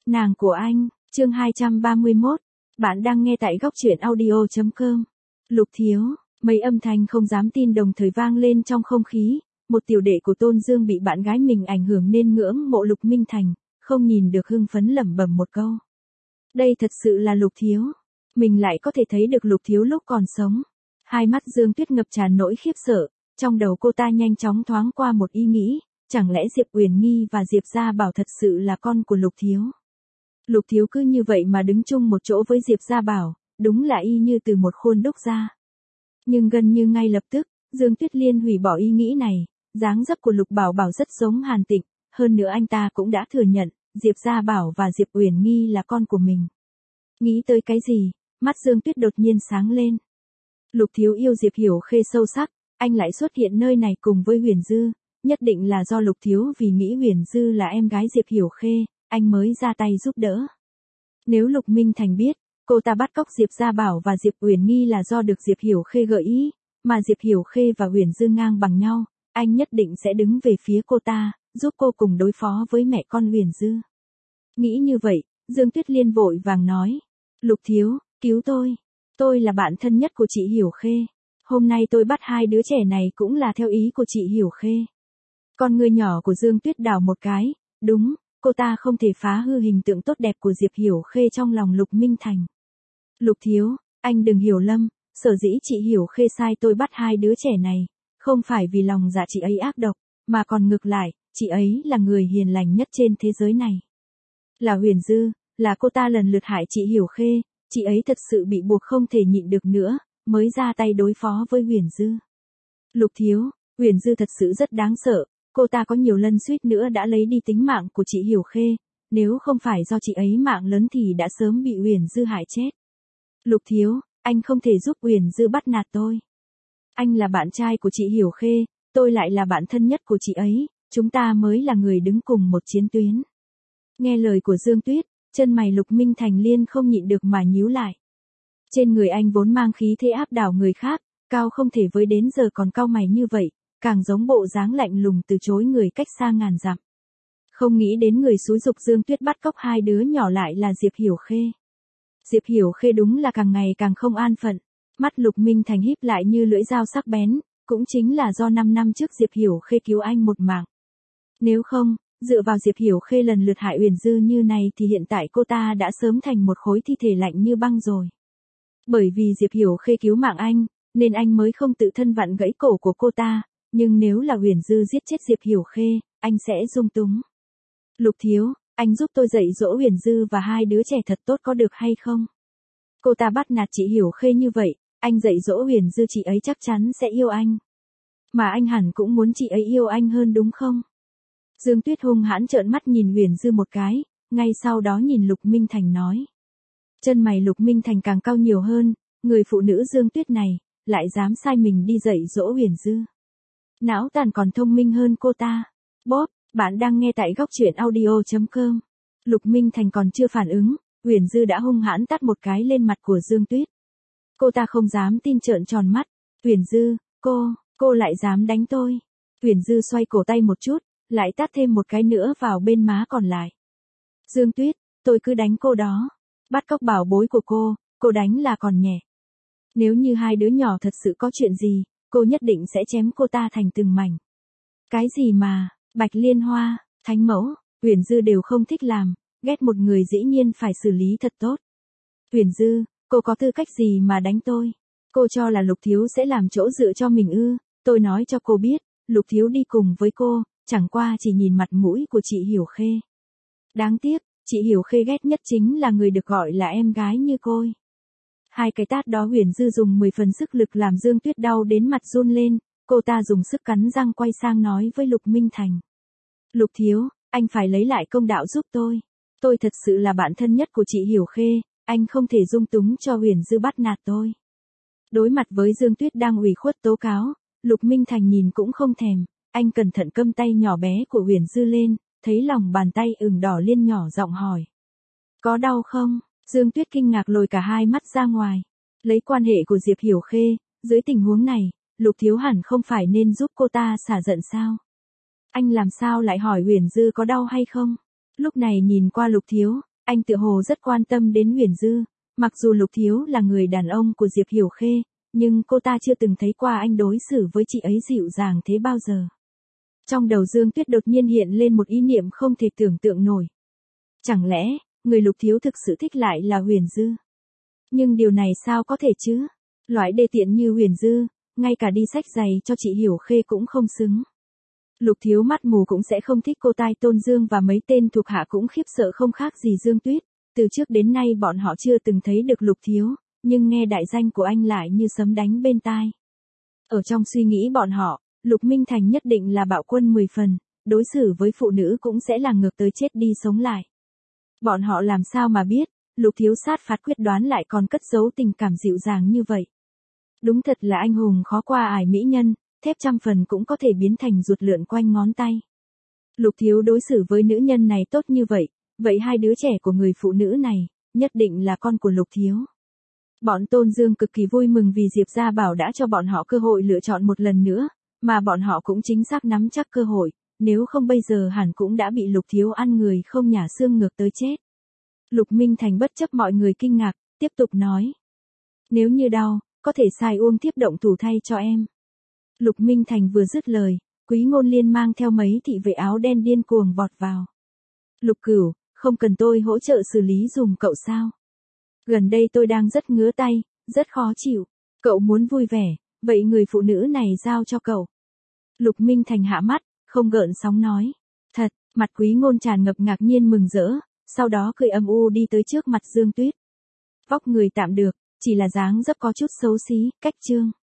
Nàng của anh, chương 231. Bạn đang nghe tại góc truyện audio.com. Lục Thiếu, mấy âm thanh không dám tin đồng thời vang lên trong không khí. Một tiểu đệ của Tôn Dương bị bạn gái mình ảnh hưởng nên ngưỡng mộ Lục Minh Thành, không nhìn được hưng phấn lẩm bẩm một câu. Đây thật sự là Lục Thiếu. Mình lại có thể thấy được Lục Thiếu lúc còn sống. Hai mắt Dương Tuyết ngập tràn nỗi khiếp sợ, trong đầu cô ta nhanh chóng thoáng qua một ý nghĩ, chẳng lẽ Diệp Uyển Nghi và Diệp Gia Bảo thật sự là con của Lục Thiếu. Lục Thiếu cứ như vậy mà đứng chung một chỗ với Diệp Gia Bảo, đúng là y như từ một khuôn đúc ra. Nhưng gần như ngay lập tức, Dương Tuyết Liên hủy bỏ ý nghĩ này, dáng dấp của Lục Bảo Bảo rất giống Hàn Tịnh, hơn nữa anh ta cũng đã thừa nhận, Diệp Gia Bảo và Diệp Uyển Nghi là con của mình. Nghĩ tới cái gì, mắt Dương Tuyết đột nhiên sáng lên. Lục Thiếu yêu Diệp Hiểu Khê sâu sắc, anh lại xuất hiện nơi này cùng với Huyền Dư, nhất định là do Lục Thiếu vì nghĩ Huyền Dư là em gái Diệp Hiểu Khê, anh mới ra tay giúp đỡ. Nếu Lục Minh Thành biết, cô ta bắt cóc Diệp Gia Bảo và Diệp Uyển Nghi là do được Diệp Hiểu Khê gợi ý, mà Diệp Hiểu Khê và Huyền Dư ngang bằng nhau, anh nhất định sẽ đứng về phía cô ta, giúp cô cùng đối phó với mẹ con Huyền Dư. Nghĩ như vậy, Dương Tuyết Liên vội vàng nói, Lục Thiếu, cứu tôi là bạn thân nhất của chị Hiểu Khê, hôm nay tôi bắt hai đứa trẻ này cũng là theo ý của chị Hiểu Khê. Con người nhỏ của Dương Tuyết đảo một cái, đúng, cô ta không thể phá hư hình tượng tốt đẹp của Diệp Hiểu Khê trong lòng Lục Minh Thành. Lục Thiếu, anh đừng hiểu lầm, sở dĩ chị Hiểu Khê sai tôi bắt hai đứa trẻ này, không phải vì lòng dạ chị ấy ác độc, mà còn ngược lại, chị ấy là người hiền lành nhất trên thế giới này. Là Huyền Dư, là cô ta lần lượt hại chị Hiểu Khê, chị ấy thật sự bị buộc không thể nhịn được nữa, mới ra tay đối phó với Huyền Dư. Lục Thiếu, Huyền Dư thật sự rất đáng sợ, cô ta có nhiều lần suýt nữa đã lấy đi tính mạng của chị Hiểu Khê, nếu không phải do chị ấy mạng lớn thì đã sớm bị Huyền Dư hại chết. Lục Thiếu, anh không thể giúp Huyền Dư bắt nạt tôi. Anh là bạn trai của chị Hiểu Khê, tôi lại là bạn thân nhất của chị ấy, chúng ta mới là người đứng cùng một chiến tuyến. Nghe lời của Dương Tuyết, chân mày Lục Minh Thành liên không nhịn được mà nhíu lại. Trên người anh vốn mang khí thế áp đảo người khác, cao không thể với đến giờ còn cau mày như vậy, càng giống bộ dáng lạnh lùng từ chối người cách xa ngàn dặm. Không nghĩ đến người xúi giục Dương Tuyết bắt cóc hai đứa nhỏ lại là Diệp Hiểu Khê. Diệp Hiểu Khê đúng là càng ngày càng không an phận, mắt Lục Minh Thành híp lại như lưỡi dao sắc bén, cũng chính là do 5 năm trước Diệp Hiểu Khê cứu anh một mạng. Nếu không, dựa vào Diệp Hiểu Khê lần lượt hại Huyền Dư như này thì hiện tại cô ta đã sớm thành một khối thi thể lạnh như băng rồi. Bởi vì Diệp Hiểu Khê cứu mạng anh, nên anh mới không tự thân vặn gãy cổ của cô ta, nhưng nếu là Huyền Dư giết chết Diệp Hiểu Khê, anh sẽ dung túng. Lục Thiếu, anh giúp tôi dạy dỗ Huyền Dư và hai đứa trẻ thật tốt có được hay không? Cô ta bắt nạt chị Hiểu Khê như vậy, anh dạy dỗ Huyền Dư chị ấy chắc chắn sẽ yêu anh. Mà anh hẳn cũng muốn chị ấy yêu anh hơn đúng không? Dương Tuyết hung hãn trợn mắt nhìn Huyền Dư một cái, ngay sau đó nhìn Lục Minh Thành nói. Chân mày Lục Minh Thành càng cau nhiều hơn, người phụ nữ Dương Tuyết này, lại dám sai mình đi dạy dỗ Huyền Dư. Não tàn còn thông minh hơn cô ta. Bóp, bạn đang nghe tại góc truyện audio.com. Lục Minh Thành còn chưa phản ứng, Huyền Dư đã hung hãn tát một cái lên mặt của Dương Tuyết. Cô ta không dám tin trợn tròn mắt. Huyền Dư, cô lại dám đánh tôi. Huyền Dư xoay cổ tay một chút, lại tát thêm một cái nữa vào bên má còn lại. Dương Tuyết, tôi cứ đánh cô đó. Bắt cóc bảo bối của cô đánh là còn nhẹ. Nếu như hai đứa nhỏ thật sự có chuyện gì, cô nhất định sẽ chém cô ta thành từng mảnh. Cái gì mà, Bạch Liên Hoa, Thánh Mẫu, Huyền Dư đều không thích làm, ghét một người dĩ nhiên phải xử lý thật tốt. Huyền Dư, cô có tư cách gì mà đánh tôi? Cô cho là Lục Thiếu sẽ làm chỗ dựa cho mình ư? Tôi nói cho cô biết, Lục Thiếu đi cùng với cô, chẳng qua chỉ nhìn mặt mũi của chị Hiểu Khê. Đáng tiếc, chị Hiểu Khê ghét nhất chính là người được gọi là em gái như cô. Hai cái tát đó Huyền Dư dùng 10 phần sức lực làm Dương Tuyết đau đến mặt run lên, cô ta dùng sức cắn răng quay sang nói với Lục Minh Thành. Lục Thiếu, anh phải lấy lại công đạo giúp tôi. Tôi thật sự là bạn thân nhất của chị Hiểu Khê, anh không thể dung túng cho Huyền Dư bắt nạt tôi. Đối mặt với Dương Tuyết đang ủy khuất tố cáo, Lục Minh Thành nhìn cũng không thèm, anh cẩn thận câm tay nhỏ bé của Huyền Dư lên, thấy lòng bàn tay ửng đỏ liên nhỏ giọng hỏi. Có đau không? Dương Tuyết kinh ngạc lồi cả hai mắt ra ngoài. Lấy quan hệ của Diệp Hiểu Khê, dưới tình huống này, Lục Thiếu hẳn không phải nên giúp cô ta xả giận sao? Anh làm sao lại hỏi Huyền Dư có đau hay không? Lúc này nhìn qua Lục Thiếu, Anh tựa hồ rất quan tâm đến Huyền Dư, mặc dù Lục Thiếu là người đàn ông của Diệp Hiểu Khê, nhưng cô ta chưa từng thấy qua anh đối xử với chị ấy dịu dàng thế bao giờ. Trong đầu Dương Tuyết đột nhiên hiện lên một ý niệm không thể tưởng tượng nổi. Chẳng lẽ, người Lục Thiếu thực sự thích lại là Huyền Dư? Nhưng điều này sao có thể chứ? Loại đê tiện như Huyền Dư, ngay cả đi xách giày cho chị Hiểu Khê cũng không xứng. Lục Thiếu mắt mù cũng sẽ không thích cô. Tai Tôn Dương và mấy tên thuộc hạ cũng khiếp sợ không khác gì Dương Tuyết. Từ trước đến nay bọn họ chưa từng thấy được Lục Thiếu, nhưng nghe đại danh của anh lại như sấm đánh bên tai. Ở trong suy nghĩ bọn họ, Lục Minh Thành nhất định là bạo quân 10 phần, đối xử với phụ nữ cũng sẽ là ngược tới chết đi sống lại. Bọn họ làm sao mà biết, Lục Thiếu sát phạt quyết đoán lại còn cất giấu tình cảm dịu dàng như vậy. Đúng thật là anh hùng khó qua ải mỹ nhân, thép trăm phần cũng có thể biến thành ruột lượn quanh ngón tay. Lục Thiếu đối xử với nữ nhân này tốt như vậy, vậy hai đứa trẻ của người phụ nữ này, nhất định là con của Lục Thiếu. Bọn Tôn Dương cực kỳ vui mừng vì Diệp Gia Bảo đã cho bọn họ cơ hội lựa chọn một lần nữa, mà bọn họ cũng chính xác nắm chắc cơ hội, nếu không bây giờ hẳn cũng đã bị Lục Thiếu ăn người không nhả xương ngược tới chết. Lục Minh Thành bất chấp mọi người kinh ngạc, tiếp tục nói. Nếu như đau, có thể xài uông tiếp động thủ thay cho em. Lục Minh Thành vừa dứt lời, Quý Ngôn Liên mang theo mấy thị vệ áo đen điên cuồng vọt vào. Lục Cửu, không cần tôi hỗ trợ xử lý dùm cậu sao? Gần đây tôi đang rất ngứa tay, rất khó chịu. Cậu muốn vui vẻ, vậy người phụ nữ này giao cho cậu. Lục Minh Thành hạ mắt, không gợn sóng nói. Thật, mặt Quý Ngôn tràn ngập ngạc nhiên mừng rỡ, sau đó cười âm u đi tới trước mặt Dương Tuyết. Vóc người tạm được, chỉ là dáng dấp có chút xấu xí, cách trương.